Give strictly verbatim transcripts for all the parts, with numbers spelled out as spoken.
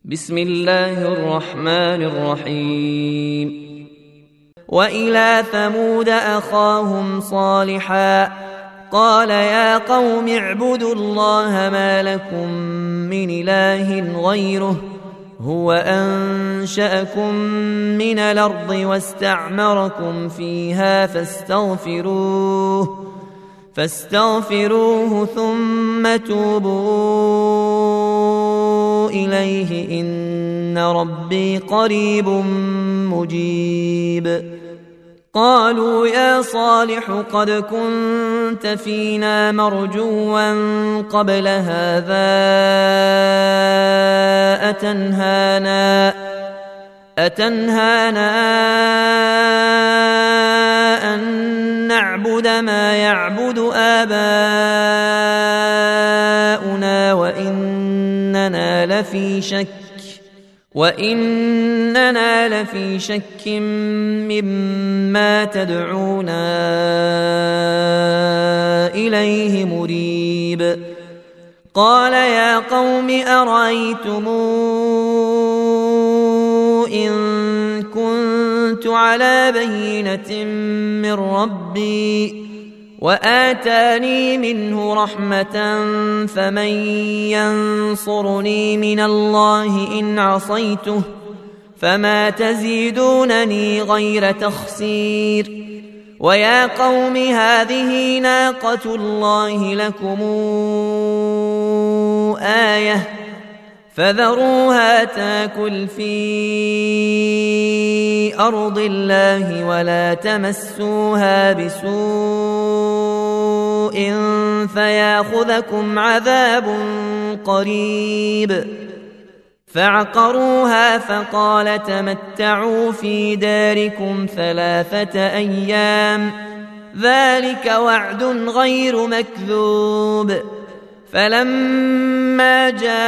بسم الله الرحمن الرحيم. وإلى ثمود أخاهم صالحا قال يا قوم اعبدوا الله ما لكم من إله غيره هو أنشأكم من الأرض واستعمركم فيها فاستغفروه فاستغفروه ثم توبوا إليه إن ربي قريب مجيب. قالوا يا صالح قد كنت فينا مرجوا قبل هذا أتنهانا أتنهانا أن نعبد ما يعبد آباؤنا وإننا لفي شك وإننا لفي شك مما تدعونا إليه مريب. قال يا قوم أرأيتم إن كنت على بينة من ربي وآتاني منه رحمة فمن ينصرني من الله إن عصيته فما تزيدونني غير تخسير. ويا قوم هذه ناقة الله لكم آية فذروها تاكل في أرض الله ولا تمسوها بسوء فياخذكم عذاب قريب. فعقروها فقال تمتعوا في داركم ثلاثة أيام ذلك وعد غير مكذوب. فلما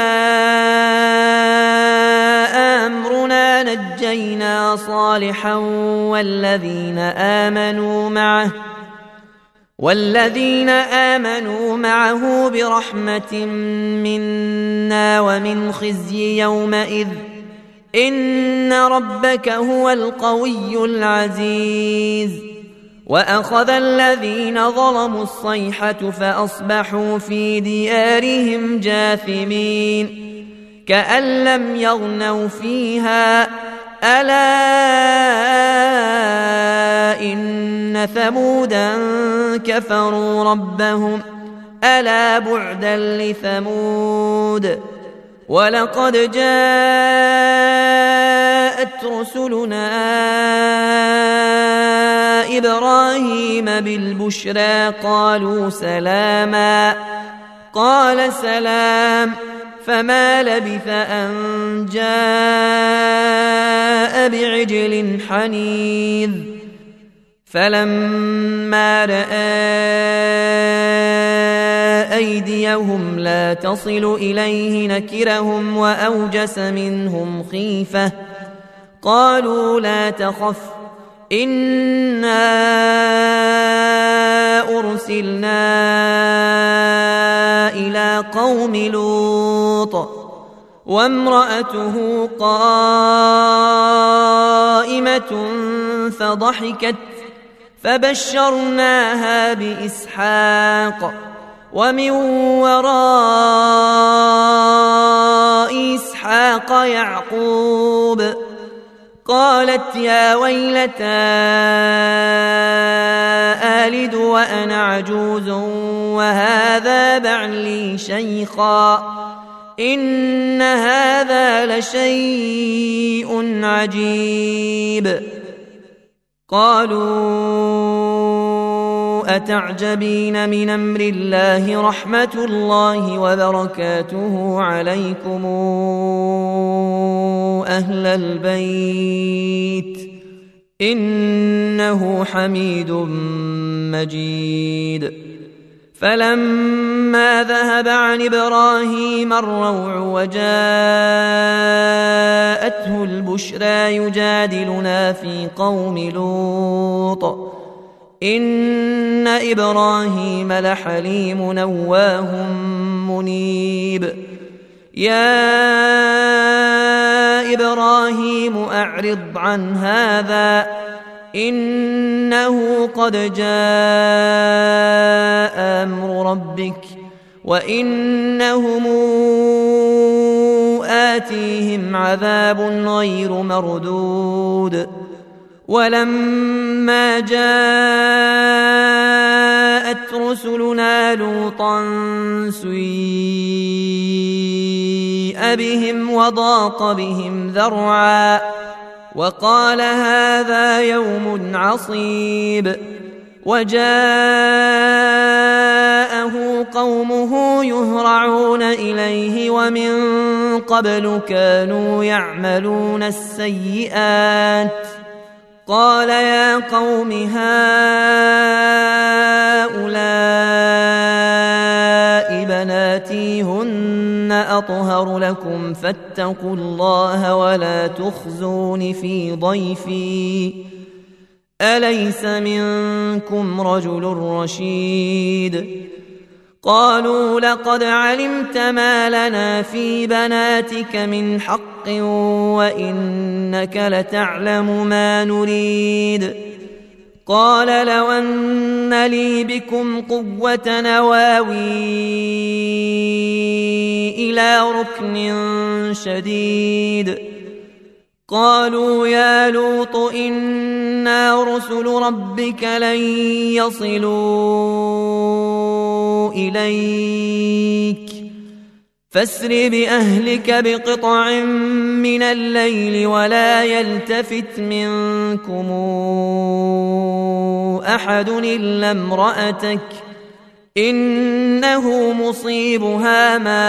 جاء أمرنا نجينا صالحا والذين آمنوا معه والذين آمنوا معه برحمة منا ومن خزي يومئذ إن ربك هو القوي العزيز. وأخذ الذين ظلموا الصيحة فأصبحوا في ديارهم جاثمين كأن لم يغنوا فيها ألا إن ثمودا كفروا ربهم ألا بعدا لثمود. ولقد جاءت رسلنا إبراهيم بالبشرى قالوا سلاما قال سلام فما لبث أن جاء بعجل حنيذ. فلما رأى أيديهم لا تصل إليه نكرهم وأوجس منهم خيفة قالوا لا تخف إنا أرسلنا إلى قوم لوط وامرأته قائمة فضحكت فبشرناها بإسحاق ومن وراء إسحاق يعقوب. قالت يا ويلتى آلد وأنا عجوز وهذا بعلي شيخا إن هذا لشيء عجيب. قالوا أتعجبين من أمر الله رحمة الله وبركاته عليكم أهل البيت إنه حميد مجيد. فلما ذهب عن إبراهيم الروع وجاءته البشرى يجادلنا في قوم لوط إن إبراهيم لحليم نواه منيب. يا إبراهيم أعرض عن هذا إنه قد جاء أمر ربك وإنهم آتيهم عذاب غير مردود ولما جاءت رسلنا لوطا سيء بهم وضاق بهم ذرعا وقال هذا يوم عصيب وجاءه قومه يهرعون إليه ومن قبل كانوا يعملون السيئات قال يا قوم هؤلاء بناتي هن أطهر لكم فاتقوا الله ولا تخزون في ضيفي أليس منكم رجل رشيد قالوا لقد علمت ما لنا في بناتك من حق وإنك لتعلم ما نريد قال لو أن لي بكم قوة نواوي إلى ركن شديد قالوا يا لوط إنا رسل ربك لن يصلوا إليك فاسر بأهلك بقطع من الليل ولا يلتفت منكم أحد إلا امرأتك إنه مصيبها ما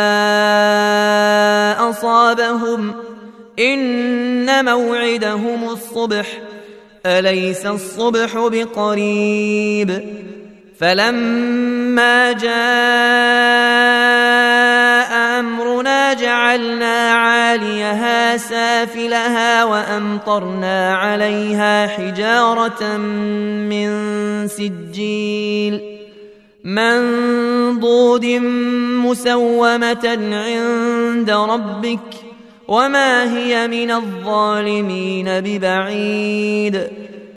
أصابهم إن موعدهم الصبح أليس الصبح بقريب فلما جاء أمرنا جعلنا عاليها سافلها وأمطرنا عليها حجارة من سجيل منضود مسومة عند ربك وما هي من الظالمين ببعيد